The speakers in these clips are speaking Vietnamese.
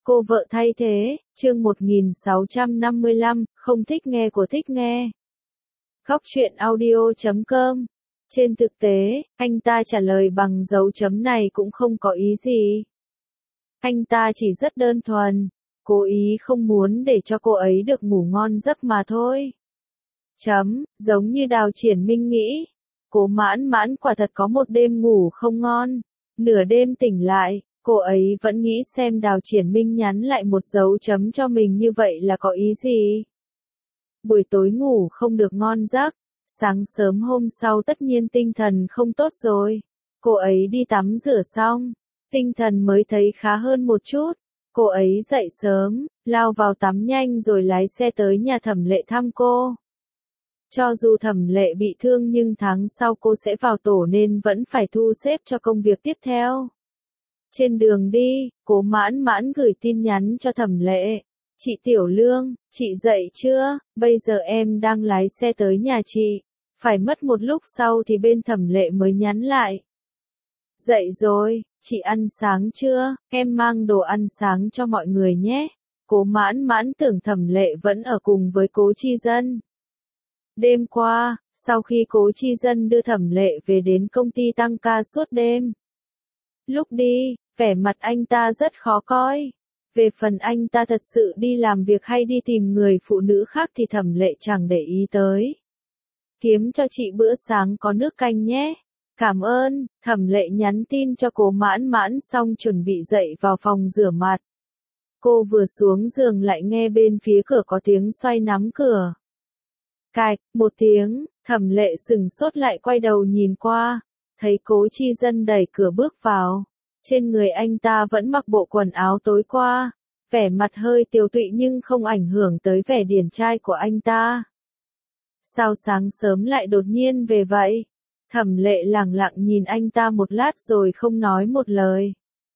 Cô vợ thay thế, chương 1655, không thích nghe của thích nghe. Góc truyện audio.com. Trên thực tế, anh ta trả lời bằng dấu chấm này cũng không có ý gì. Anh ta chỉ rất đơn thuần, cố ý không muốn để cho cô ấy được ngủ ngon giấc mà thôi. Giống như Đào Triển Minh nghĩ, Cố Mãn Mãn quả thật có một đêm ngủ không ngon, nửa đêm tỉnh lại. Cô ấy vẫn nghĩ xem Đào Triển Minh nhắn lại một dấu chấm cho mình như vậy là có ý gì. Buổi tối ngủ không được ngon giấc, sáng sớm hôm sau tất nhiên tinh thần không tốt rồi. Cô ấy đi tắm rửa xong, tinh thần mới thấy khá hơn một chút. Cô ấy dậy sớm, lao vào tắm nhanh rồi lái xe tới nhà Thẩm Lệ thăm cô. Cho dù Thẩm Lệ bị thương nhưng tháng sau cô sẽ vào tổ nên vẫn phải thu xếp cho công việc tiếp theo. Trên đường đi, Cố Mãn Mãn gửi tin nhắn cho Thẩm Lệ. Chị Tiểu Lương, chị dậy chưa? Bây giờ em đang lái xe tới nhà chị. Phải mất một lúc sau thì bên Thẩm Lệ mới nhắn lại. Dậy rồi, chị ăn sáng chưa? Em mang đồ ăn sáng cho mọi người nhé. Cố Mãn Mãn tưởng Thẩm Lệ vẫn ở cùng với Cố Chi Dân. Đêm qua, sau khi Cố Chi Dân đưa Thẩm Lệ về đến công ty tăng ca suốt đêm. Lúc đi, vẻ mặt anh ta rất khó coi. Về phần anh ta thật sự đi làm việc hay đi tìm người phụ nữ khác thì Thẩm Lệ chẳng để ý tới. Kiếm cho chị bữa sáng có nước canh nhé. Cảm ơn, Thẩm Lệ nhắn tin cho Cố Mãn Mãn xong chuẩn bị dậy vào phòng rửa mặt. Cô vừa xuống giường lại nghe bên phía cửa có tiếng xoay nắm cửa. Cạch, một tiếng, Thẩm Lệ sững sốt lại quay đầu nhìn qua. Thấy Cố Chi Dân đẩy cửa bước vào. Trên người anh ta vẫn mặc bộ quần áo tối qua. Vẻ mặt hơi tiều tụy nhưng không ảnh hưởng tới vẻ điển trai của anh ta. Sao sáng sớm lại đột nhiên về vậy? Thẩm Lệ lẳng lặng nhìn anh ta một lát rồi không nói một lời.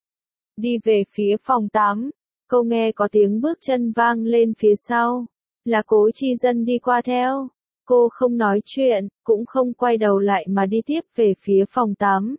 Đi về phía phòng tắm. Cô nghe có tiếng bước chân vang lên phía sau. Là Cố Chi Dân đi qua theo. Cô không nói chuyện, cũng không quay đầu lại mà đi tiếp về phía phòng tắm.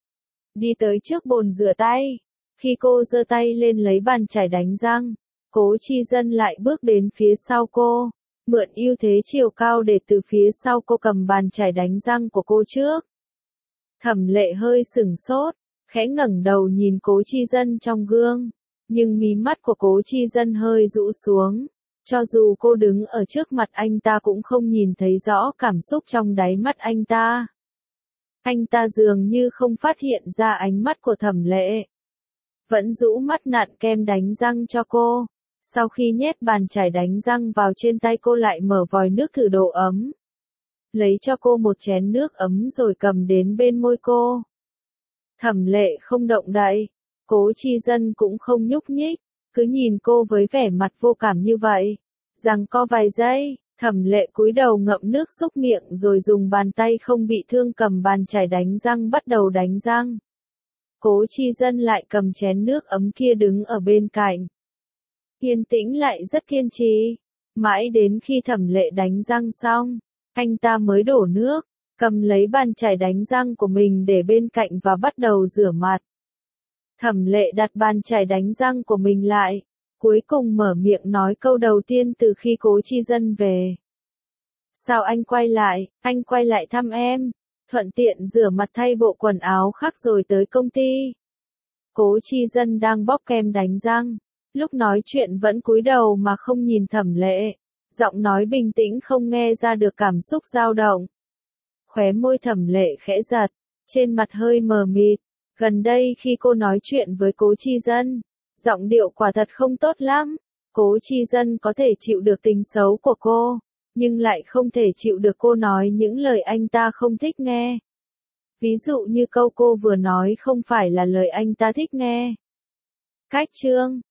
Đi tới trước bồn rửa tay. Khi cô giơ tay lên lấy bàn chải đánh răng, Cố Chi Dân lại bước đến phía sau cô, mượn ưu thế chiều cao để từ phía sau cô cầm bàn chải đánh răng của cô trước. Thẩm Lệ hơi sửng sốt, khẽ ngẩng đầu nhìn Cố Chi Dân trong gương, nhưng mí mắt của Cố Chi Dân hơi rũ xuống. Cho dù cô đứng ở trước mặt anh ta cũng không nhìn thấy rõ cảm xúc trong đáy mắt anh ta. Anh ta dường như không phát hiện ra ánh mắt của Thẩm Lệ. Vẫn rũ mắt nặn kem đánh răng cho cô. Sau khi nhét bàn chải đánh răng vào trên tay cô lại mở vòi nước thử độ ấm. Lấy cho cô một chén nước ấm rồi cầm đến bên môi cô. Thẩm Lệ không động đậy. Cố Chi Dân cũng không nhúc nhích. Cứ nhìn cô với vẻ mặt vô cảm như vậy. Giằng co vài giây, Thẩm Lệ cúi đầu ngậm nước xúc miệng rồi dùng bàn tay không bị thương cầm bàn chải đánh răng bắt đầu đánh răng. Cố Chi Dân lại cầm chén nước ấm kia đứng ở bên cạnh. Yên tĩnh lại rất kiên trì. Mãi đến khi Thẩm Lệ đánh răng xong, anh ta mới đổ nước, cầm lấy bàn chải đánh răng của mình để bên cạnh và bắt đầu rửa mặt. Thẩm Lệ đặt bàn chải đánh răng của mình lại, cuối cùng mở miệng nói câu đầu tiên từ khi Cố Chi Dân về. Sao anh quay lại thăm em, thuận tiện rửa mặt thay bộ quần áo khác rồi tới công ty. Cố Chi Dân đang bóp kem đánh răng, lúc nói chuyện vẫn cúi đầu mà không nhìn Thẩm Lệ, giọng nói bình tĩnh không nghe ra được cảm xúc dao động. Khóe môi Thẩm Lệ khẽ giật, trên mặt hơi mờ mịt. Gần đây khi cô nói chuyện với Cố Chi Dân, giọng điệu quả thật không tốt lắm. Cố Chi Dân có thể chịu được tính xấu của cô, nhưng lại không thể chịu được cô nói những lời anh ta không thích nghe. Ví dụ như câu cô vừa nói không phải là lời anh ta thích nghe. Cách chương